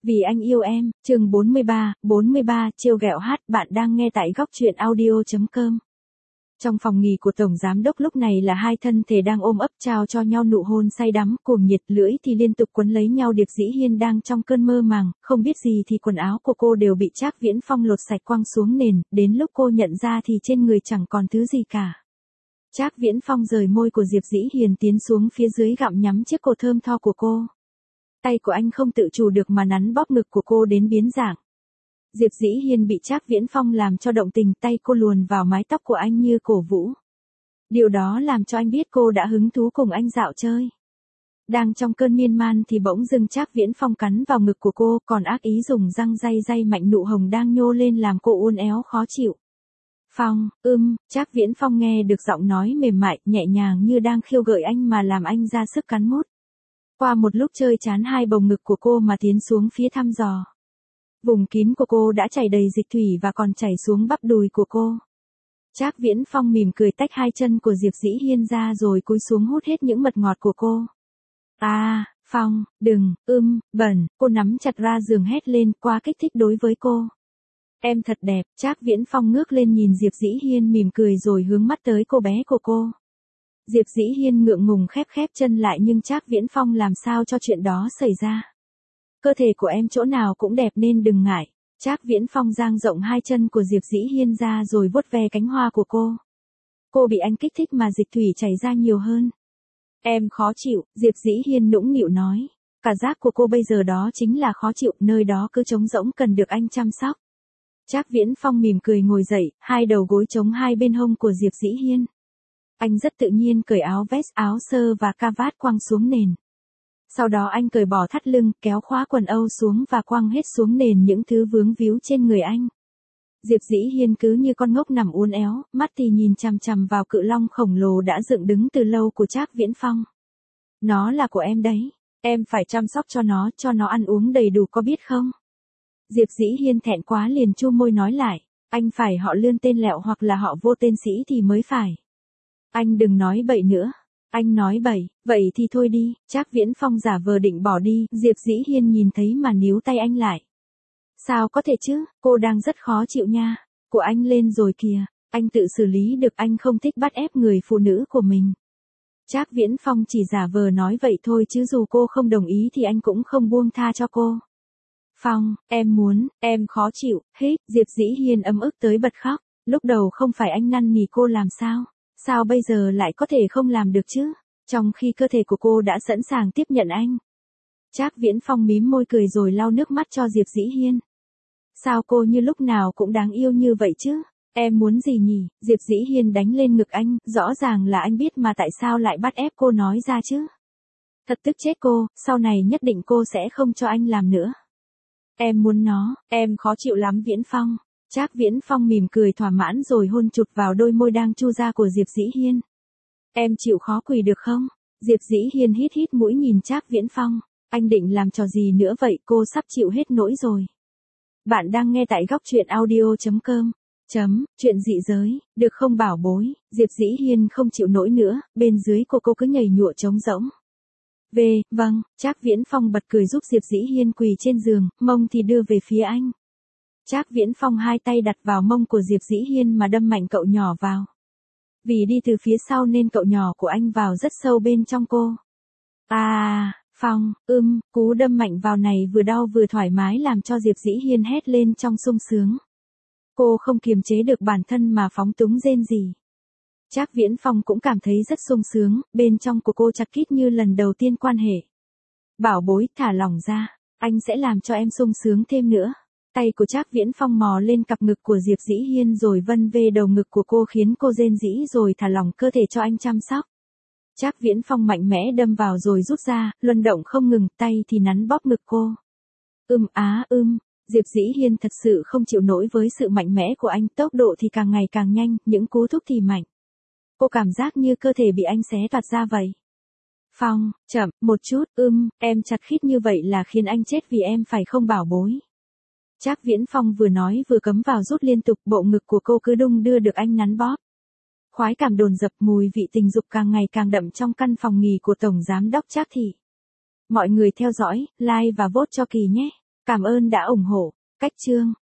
Vì anh yêu em, chương 43, trêu ghẹo hát, bạn đang nghe tại góc truyện audio.com. Trong phòng nghỉ của Tổng Giám Đốc lúc này là hai thân thể đang ôm ấp trao cho nhau nụ hôn say đắm, cuồng nhiệt, lưỡi thì liên tục quấn lấy nhau. Điệp Dĩ Hiên đang trong cơn mơ màng, không biết gì thì quần áo của cô đều bị Trác Viễn Phong lột sạch quăng xuống nền, đến lúc cô nhận ra thì trên người chẳng còn thứ gì cả. Trác Viễn Phong rời môi của Diệp Dĩ Hiên tiến xuống phía dưới gặm nhắm chiếc cổ thơm tho của cô. Tay của anh không tự chủ được mà nắn bóp ngực của cô đến biến dạng. Diệp Dĩ Hiên bị Trác Viễn Phong làm cho động tình, tay cô luồn vào mái tóc của anh như cổ vũ. Điều đó làm cho anh biết cô đã hứng thú cùng anh dạo chơi. Đang trong cơn miên man thì bỗng dưng Trác Viễn Phong cắn vào ngực của cô, còn ác ý dùng răng day mạnh nụ hồng đang nhô lên làm cô uốn éo khó chịu. Phong, Trác Viễn Phong nghe được giọng nói mềm mại, nhẹ nhàng như đang khiêu gợi anh mà làm anh ra sức cắn mút. Qua một lúc chơi chán, hai bồng ngực của cô mà tiến xuống phía thăm dò. Vùng kín của cô đã chảy đầy dịch thủy và còn chảy xuống bắp đùi của cô. Trác Viễn Phong mỉm cười tách hai chân của Diệp Dĩ Hiên ra rồi cúi xuống hút hết những mật ngọt của cô. À, Phong, đừng, bẩn, cô nắm chặt ra giường hét lên, quá kích thích đối với cô. Em thật đẹp. Trác Viễn Phong ngước lên nhìn Diệp Dĩ Hiên mỉm cười rồi hướng mắt tới cô bé của cô. Diệp Dĩ Hiên ngượng ngùng khép chân lại, nhưng Trác Viễn Phong làm sao cho chuyện đó xảy ra. Cơ thể của em chỗ nào cũng đẹp nên đừng ngại. Trác Viễn Phong dang rộng hai chân của Diệp Dĩ Hiên ra rồi vuốt ve cánh hoa của cô. Cô bị anh kích thích mà dịch thủy chảy ra nhiều hơn. Em khó chịu, Diệp Dĩ Hiên nũng nịu nói. Cả giác của cô bây giờ đó chính là khó chịu, nơi đó cứ trống rỗng cần được anh chăm sóc. Trác Viễn Phong mỉm cười ngồi dậy, hai đầu gối chống hai bên hông của Diệp Dĩ Hiên. Anh rất tự nhiên cởi áo vest, áo sơ và cà vạt quăng xuống nền. Sau đó anh cởi bỏ thắt lưng, kéo khóa quần âu xuống và quăng hết xuống nền những thứ vướng víu trên người anh. Diệp Dĩ Hiên cứ như con ngốc nằm uốn éo, mắt thì nhìn chằm chằm vào cự long khổng lồ đã dựng đứng từ lâu của Trác Viễn Phong. Nó là của em đấy, em phải chăm sóc cho nó ăn uống đầy đủ có biết không? Diệp Dĩ Hiên thẹn quá liền chu môi nói lại, anh phải họ Lươn tên Lẹo hoặc là họ Vô tên Sĩ thì mới phải. Anh đừng nói bậy nữa. Anh nói bậy, vậy thì thôi đi. Trác Viễn Phong giả vờ định bỏ đi, Diệp Dĩ Hiên nhìn thấy mà níu tay anh lại. Sao có thể chứ, cô đang rất khó chịu nha. Của anh lên rồi kìa, anh tự xử lý được, anh không thích bắt ép người phụ nữ của mình. Trác Viễn Phong chỉ giả vờ nói vậy thôi chứ dù cô không đồng ý thì anh cũng không buông tha cho cô. Phong, em khó chịu, hết. Diệp Dĩ Hiên ấm ức tới bật khóc. Lúc đầu không phải anh năn nỉ cô làm sao? Sao bây giờ lại có thể không làm được chứ? Trong khi cơ thể của cô đã sẵn sàng tiếp nhận anh. Trác Viễn Phong mím môi cười rồi lau nước mắt cho Diệp Dĩ Hiên. Sao cô như lúc nào cũng đáng yêu như vậy chứ? Em muốn gì nhỉ? Diệp Dĩ Hiên đánh lên ngực anh, rõ ràng là anh biết mà tại sao lại bắt ép cô nói ra chứ? Thật tức chết cô, sau này nhất định cô sẽ không cho anh làm nữa. Em muốn nó, em khó chịu lắm Viễn Phong. Trác Viễn Phong mỉm cười thỏa mãn rồi hôn chụt vào đôi môi đang chu ra của Diệp Dĩ Hiên. Em chịu khó quỳ được không? Diệp Dĩ Hiên hít mũi nhìn Trác Viễn Phong. Anh định làm trò gì nữa vậy, cô sắp chịu hết nỗi rồi. Bạn đang nghe tại góc truyện audio.com. Chuyện dị giới, được không bảo bối? Diệp Dĩ Hiên không chịu nổi nữa, bên dưới của cô cứ nhảy nhụa trống rỗng. Vâng, Trác Viễn Phong bật cười giúp Diệp Dĩ Hiên quỳ trên giường, mông thì đưa về phía anh. Trác Viễn Phong hai tay đặt vào mông của Diệp Dĩ Hiên mà đâm mạnh cậu nhỏ vào. Vì đi từ phía sau nên cậu nhỏ của anh vào rất sâu bên trong cô. Phong, cú đâm mạnh vào này vừa đau vừa thoải mái làm cho Diệp Dĩ Hiên hét lên trong sung sướng. Cô không kiềm chế được bản thân mà phóng túng rên rỉ. Trác Viễn Phong cũng cảm thấy rất sung sướng, bên trong của cô chặt kít như lần đầu tiên quan hệ. Bảo bối, thả lỏng ra, anh sẽ làm cho em sung sướng thêm nữa. Tay của Trác Viễn Phong mò lên cặp ngực của Diệp Dĩ Hiên rồi vân về đầu ngực của cô khiến cô rên rỉ rồi thả lỏng cơ thể cho anh chăm sóc. Trác Viễn Phong mạnh mẽ đâm vào rồi rút ra, luân động không ngừng, tay thì nắn bóp ngực cô. Diệp Dĩ Hiên thật sự không chịu nổi với sự mạnh mẽ của anh, tốc độ thì càng ngày càng nhanh, những cú thúc thì mạnh. Cô cảm giác như cơ thể bị anh xé toạc ra vậy. Phong, chậm, một chút, em chặt khít như vậy là khiến anh chết vì em phải không bảo bối. Trác Viễn Phong vừa nói vừa cấm vào rút liên tục, bộ ngực của cô cứ đung đưa được anh nắn bóp. Khoái cảm dồn dập, mùi vị tình dục càng ngày càng đậm trong căn phòng nghỉ của Tổng Giám Đốc Trác Thị. Mọi người theo dõi, like và vote cho Kỳ nhé. Cảm ơn đã ủng hộ. Cách chương